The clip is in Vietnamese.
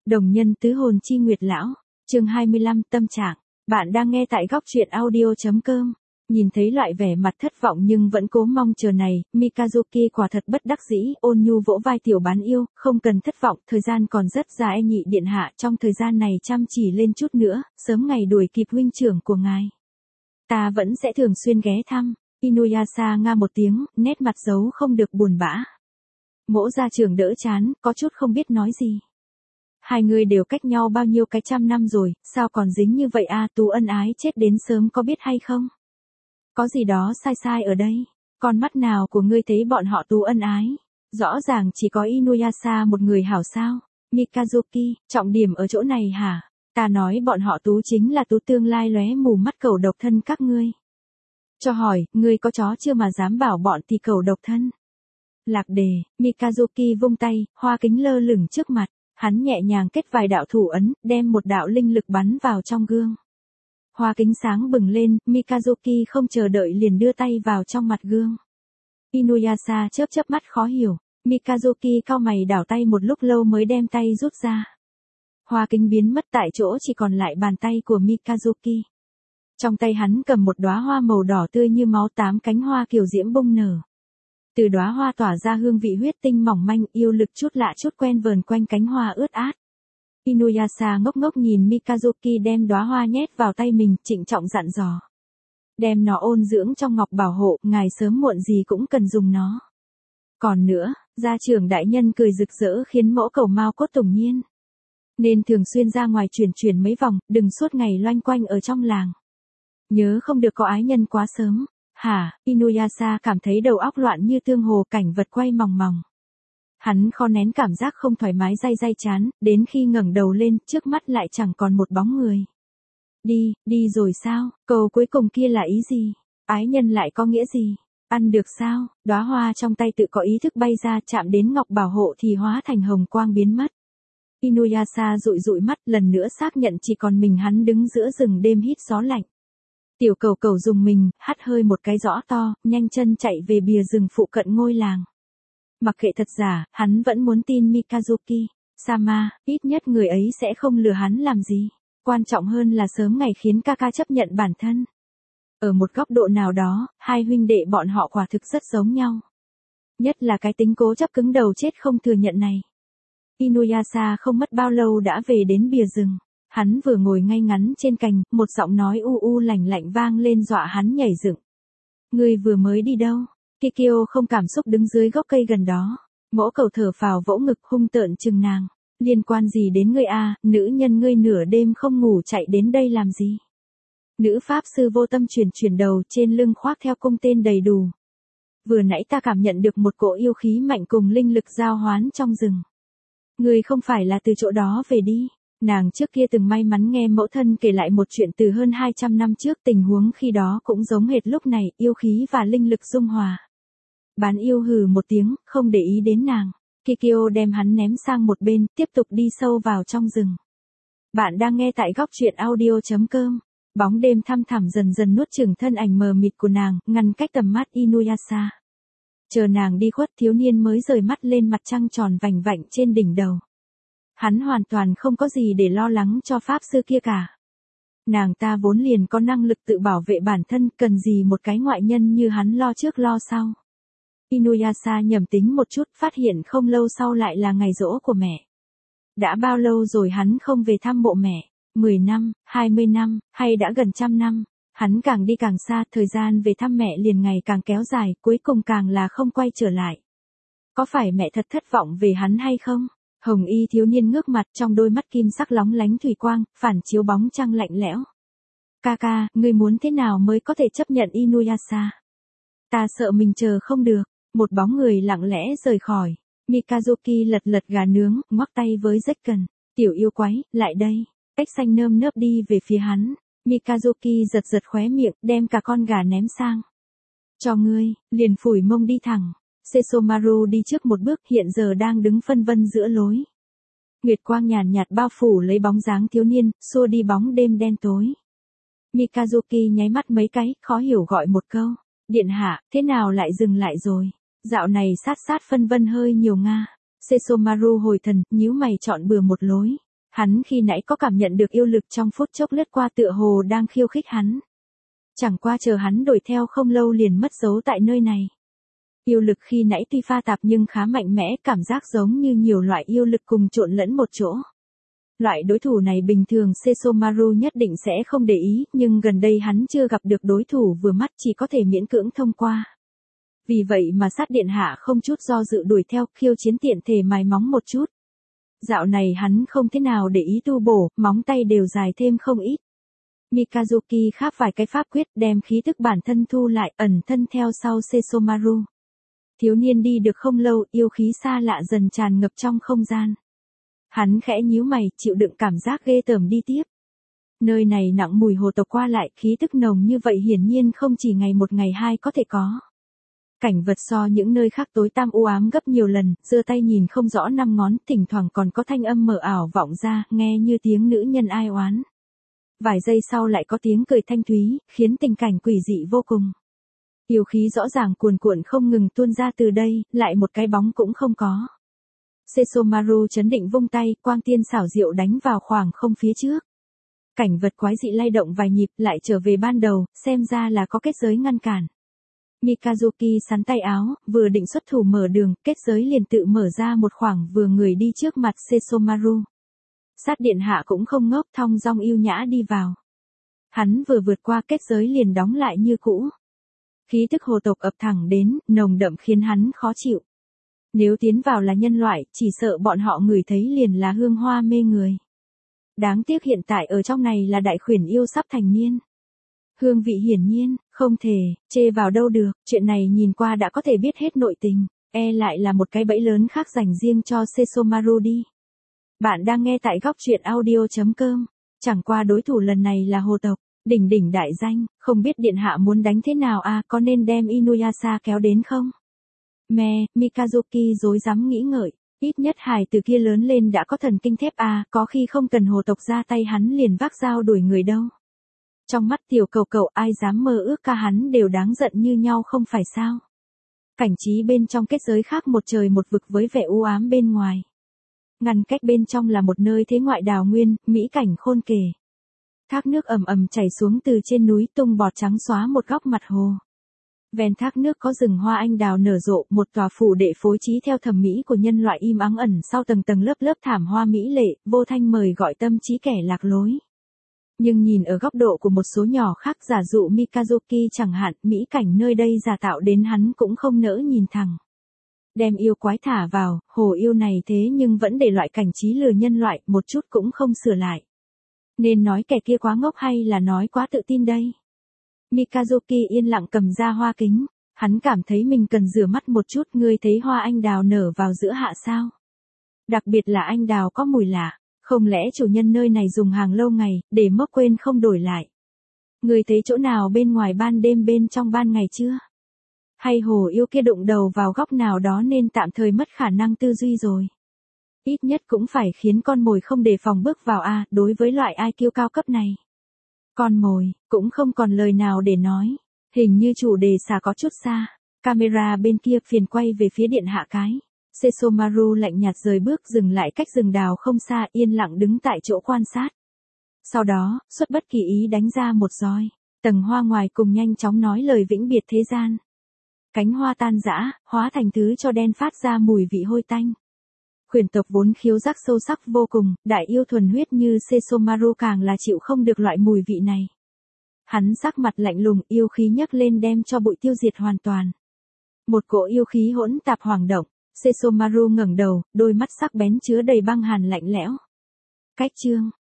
Đồng nhân tứ hồn chi nguyệt lão, chương 25 tâm trạng. Bạn đang nghe tại góc truyện audio.com. Nhìn thấy loại vẻ mặt thất vọng nhưng vẫn cố mong chờ này, Mikazuki quả thật bất đắc dĩ, ôn nhu vỗ vai tiểu bán yêu, không cần thất vọng, thời gian còn rất dài nhị điện hạ, trong thời gian này chăm chỉ lên chút nữa, sớm ngày đuổi kịp huynh trưởng của ngài. Ta vẫn sẽ thường xuyên ghé thăm. Inuyasha nga một tiếng, nét mặt giấu không được buồn bã. Mỗ gia trưởng đỡ chán, có chút không biết nói gì. Hai người đều cách nhau bao nhiêu cái trăm năm rồi, sao còn dính như vậy à? Tú ân ái chết đến sớm có biết hay không? Có gì đó sai sai ở đây. Con mắt nào của ngươi thấy bọn họ Tú ân ái? Rõ ràng chỉ có Inuyasha một người hảo sao? Mikazuki, trọng điểm ở chỗ này hả? Ta nói bọn họ Tú chính là Tú tương lai lóe mù mắt cầu độc thân các ngươi. Cho hỏi, ngươi có chó chưa mà dám bảo bọn thì cầu độc thân? Lạc đề, Mikazuki vung tay, hoa kính lơ lửng trước mặt. Hắn nhẹ nhàng kết vài đạo thủ ấn, đem một đạo linh lực bắn vào trong gương. Hoa kính sáng bừng lên, Mikazuki không chờ đợi liền đưa tay vào trong mặt gương. Inuyasha chớp chớp mắt khó hiểu, Mikazuki cau mày đảo tay một lúc lâu mới đem tay rút ra. Hoa kính biến mất tại chỗ chỉ còn lại bàn tay của Mikazuki. Trong tay hắn cầm một đóa hoa màu đỏ tươi như máu, 8 cánh hoa kiều diễm bung nở. Từ đóa hoa tỏa ra hương vị huyết tinh mỏng manh, yêu lực chút lạ chút quen vờn quanh cánh hoa ướt át. Inuyasha ngốc ngốc nhìn Mikazuki đem đóa hoa nhét vào tay mình, trịnh trọng dặn dò. Đem nó ôn dưỡng trong ngọc bảo hộ, ngài sớm muộn gì cũng cần dùng nó. Còn nữa, gia trưởng đại nhân cười rực rỡ khiến mỗ cầu mau cốt tủng nhiên. Nên thường xuyên ra ngoài chuyển mấy vòng, đừng suốt ngày loanh quanh ở trong làng. Nhớ không được có ái nhân quá sớm. Hả? Inuyasha cảm thấy đầu óc loạn như tương hồ, cảnh vật quay mòng mòng. Hắn khó nén cảm giác không thoải mái day chán, đến khi ngẩng đầu lên, trước mắt lại chẳng còn một bóng người. Đi rồi sao? Câu cuối cùng kia là ý gì? Ái nhân lại có nghĩa gì? Ăn được sao? Đóa hoa trong tay tự có ý thức bay ra, chạm đến ngọc bảo hộ thì hóa thành hồng quang biến mất. Inuyasha dụi mắt, lần nữa xác nhận chỉ còn mình hắn đứng giữa rừng đêm hít gió lạnh. Tiểu cầu cầu dùng mình, hắt hơi một cái rõ to, nhanh chân chạy về bìa rừng phụ cận ngôi làng. Mặc kệ thật giả, hắn vẫn muốn tin Mikazuki. Sama, ít nhất người ấy sẽ không lừa hắn làm gì. Quan trọng hơn là sớm ngày khiến Kaka chấp nhận bản thân. Ở một góc độ nào đó, hai huynh đệ bọn họ quả thực rất giống nhau. Nhất là cái tính cố chấp cứng đầu chết không thừa nhận này. Inuyasha không mất bao lâu đã về đến bìa rừng. Hắn vừa ngồi ngay ngắn trên cành, một giọng nói u lạnh lạnh vang lên dọa hắn nhảy dựng. Ngươi vừa mới đi đâu? Kikyo không cảm xúc đứng dưới gốc cây gần đó. Mỗ cầu thở phào vỗ ngực hung tợn chừng nàng. Liên quan gì đến ngươi à, nữ nhân ngươi nửa đêm không ngủ chạy đến đây làm gì? Nữ pháp sư vô tâm chuyển đầu, trên lưng khoác theo cung tên đầy đủ. Vừa nãy ta cảm nhận được một cỗ yêu khí mạnh cùng linh lực giao hoán trong rừng. Ngươi không phải là từ chỗ đó về đi. Nàng trước kia từng may mắn nghe mẫu thân kể lại một chuyện từ hơn 200 năm trước, tình huống khi đó cũng giống hệt lúc này, yêu khí và linh lực dung hòa. Bán yêu hừ một tiếng, không để ý đến nàng. Kikyo đem hắn ném sang một bên, tiếp tục đi sâu vào trong rừng. Bạn đang nghe tại góc truyện audio.com. Bóng đêm thăm thẳm dần dần nuốt chửng thân ảnh mờ mịt của nàng, ngăn cách tầm mắt Inuyasha. Chờ nàng đi khuất, thiếu niên mới rời mắt lên mặt trăng tròn vành vạnh trên đỉnh đầu. Hắn hoàn toàn không có gì để lo lắng cho pháp sư kia cả. Nàng ta vốn liền có năng lực tự bảo vệ bản thân, cần gì một cái ngoại nhân như hắn lo trước lo sau. Inuyasha nhầm tính một chút, phát hiện không lâu sau lại là ngày giỗ của mẹ. Đã bao lâu rồi hắn không về thăm mộ mẹ? 10 năm, 20 năm, hay đã gần 100 năm? Hắn càng đi càng xa, thời gian về thăm mẹ liền ngày càng kéo dài, cuối cùng càng là không quay trở lại. Có phải mẹ thật thất vọng về hắn hay không? Hồng y thiếu niên ngước mặt, trong đôi mắt kim sắc lóng lánh thủy quang, phản chiếu bóng trăng lạnh lẽo. Kaka, ngươi muốn thế nào mới có thể chấp nhận Inuyasha? Ta sợ mình chờ không được. Một bóng người lặng lẽ rời khỏi. Mikazuki lật gà nướng, ngoắc tay với Zekken. Tiểu yêu quái, lại đây. Cách xanh nơm nớp đi về phía hắn. Mikazuki giật khóe miệng, đem cả con gà ném sang. Cho ngươi, liền phủi mông đi thẳng. Sesomaru đi trước một bước, hiện giờ đang đứng phân vân giữa lối. Nguyệt quang nhàn nhạt bao phủ lấy bóng dáng thiếu niên, xua đi bóng đêm đen tối. Mikazuki nháy mắt mấy cái, khó hiểu gọi một câu. Điện hạ, thế nào lại dừng lại rồi? Dạo này sát phân vân hơi nhiều nga. Sesomaru hồi thần, nhíu mày chọn bừa một lối. Hắn khi nãy có cảm nhận được yêu lực trong phút chốc lướt qua tựa hồ đang khiêu khích hắn. Chẳng qua chờ hắn đuổi theo không lâu liền mất dấu tại nơi này. Yêu lực khi nãy tuy pha tạp nhưng khá mạnh mẽ, cảm giác giống như nhiều loại yêu lực cùng trộn lẫn một chỗ. Loại đối thủ này bình thường Sesomaru nhất định sẽ không để ý, nhưng gần đây hắn chưa gặp được đối thủ vừa mắt, chỉ có thể miễn cưỡng thông qua. Vì vậy mà sát điện hạ không chút do dự đuổi theo, khiêu chiến tiện thể mài móng một chút. Dạo này hắn không thế nào để ý tu bổ, móng tay đều dài thêm không ít. Mikazuki kháp vài cái pháp quyết, đem khí tức bản thân thu lại, ẩn thân theo sau Sesomaru. Thiếu niên đi được không lâu, yêu khí xa lạ dần tràn ngập trong không gian. Hắn khẽ nhíu mày, chịu đựng cảm giác ghê tởm đi tiếp. Nơi này nặng mùi hồ tộc qua lại, khí tức nồng như vậy hiển nhiên không chỉ ngày một ngày hai có thể có. Cảnh vật so những nơi khác tối tăm u ám gấp nhiều lần, giơ tay nhìn không rõ năm ngón, thỉnh thoảng còn có thanh âm mờ ảo vọng ra, nghe như tiếng nữ nhân ai oán. Vài giây sau lại có tiếng cười thanh thúy, khiến tình cảnh quỷ dị vô cùng. Yêu khí rõ ràng cuồn cuộn không ngừng tuôn ra từ đây, lại một cái bóng cũng không có. Sesomaru chấn định vung tay, quang tiên xảo diệu đánh vào khoảng không phía trước. Cảnh vật quái dị lay động vài nhịp, lại trở về ban đầu, xem ra là có kết giới ngăn cản. Mikazuki sắn tay áo, vừa định xuất thủ mở đường, kết giới liền tự mở ra một khoảng vừa người đi trước mặt Sesomaru. Sát điện hạ cũng không ngốc, thong dong yêu nhã đi vào. Hắn vừa vượt qua kết giới liền đóng lại như cũ. Khí tức hồ tộc ập thẳng đến, nồng đậm khiến hắn khó chịu. Nếu tiến vào là nhân loại, chỉ sợ bọn họ ngửi thấy liền là hương hoa mê người. Đáng tiếc hiện tại ở trong này là đại khuyển yêu sắp thành niên. Hương vị hiển nhiên, không thể, chê vào đâu được, chuyện này nhìn qua đã có thể biết hết nội tình, lại là một cái bẫy lớn khác dành riêng cho Sesomaru đi. Bạn đang nghe tại góc truyện audio.com, chẳng qua đối thủ lần này là hồ tộc, đỉnh đỉnh đại danh, không biết điện hạ muốn đánh thế nào có nên đem Inuyasha kéo đến không? Mikazuki rối rắm nghĩ ngợi, ít nhất hài từ kia lớn lên đã có thần kinh thép có khi không cần hồ tộc ra tay hắn liền vác dao đuổi người đâu. Trong mắt tiểu cầu cầu ai dám mơ ước hắn đều đáng giận như nhau không phải sao? Cảnh trí bên trong kết giới khác một trời một vực với vẻ u ám bên ngoài. Ngăn cách bên trong là một nơi thế ngoại đào nguyên, mỹ cảnh khôn kể. Thác nước ầm ầm chảy xuống từ trên núi tung bọt trắng xóa một góc mặt hồ. Ven thác nước có rừng hoa anh đào nở rộ, một tòa phủ đệ phối trí theo thẩm mỹ của nhân loại im ắng ẩn sau tầng tầng lớp lớp thảm hoa mỹ lệ, vô thanh mời gọi tâm trí kẻ lạc lối. Nhưng nhìn ở góc độ của một số nhỏ khác, giả dụ Mikazuki chẳng hạn, mỹ cảnh nơi đây giả tạo đến hắn cũng không nỡ nhìn thẳng. Đem yêu quái thả vào, hồ yêu này thế nhưng vẫn để loại cảnh trí lừa nhân loại, một chút cũng không sửa lại. Nên nói kẻ kia quá ngốc hay là nói quá tự tin đây? Mikazuki yên lặng cầm ra hoa kính, hắn cảm thấy mình cần rửa mắt một chút. Ngươi thấy hoa anh đào nở vào giữa hạ sao? Đặc biệt là anh đào có mùi lạ, không lẽ chủ nhân nơi này dùng hàng lâu ngày, để mốc quên không đổi lại? Ngươi thấy chỗ nào bên ngoài ban đêm bên trong ban ngày chưa? Hay hồ yêu kia đụng đầu vào góc nào đó nên tạm thời mất khả năng tư duy rồi? Ít nhất cũng phải khiến con mồi không đề phòng bước vào đối với loại IQ cao cấp này. Con mồi, cũng không còn lời nào để nói. Hình như chủ đề xả có chút xa. Camera bên kia phiền quay về phía điện hạ cái. Sesomaru lạnh nhạt rời bước dừng lại cách rừng đào không xa, yên lặng đứng tại chỗ quan sát. Sau đó, xuất bất kỳ ý đánh ra một roi. Tầng hoa ngoài cùng nhanh chóng nói lời vĩnh biệt thế gian. Cánh hoa tan rã, hóa thành thứ cho đen phát ra mùi vị hôi tanh. Khuyển tộc vốn khiếu giác sâu sắc vô cùng, đại yêu thuần huyết như Sesomaru càng là chịu không được loại mùi vị này. Hắn sắc mặt lạnh lùng, yêu khí nhấc lên đem cho bụi tiêu diệt hoàn toàn. Một cỗ yêu khí hỗn tạp hoảng động, Sesomaru ngẩng đầu, đôi mắt sắc bén chứa đầy băng hàn lạnh lẽo. Cách chương,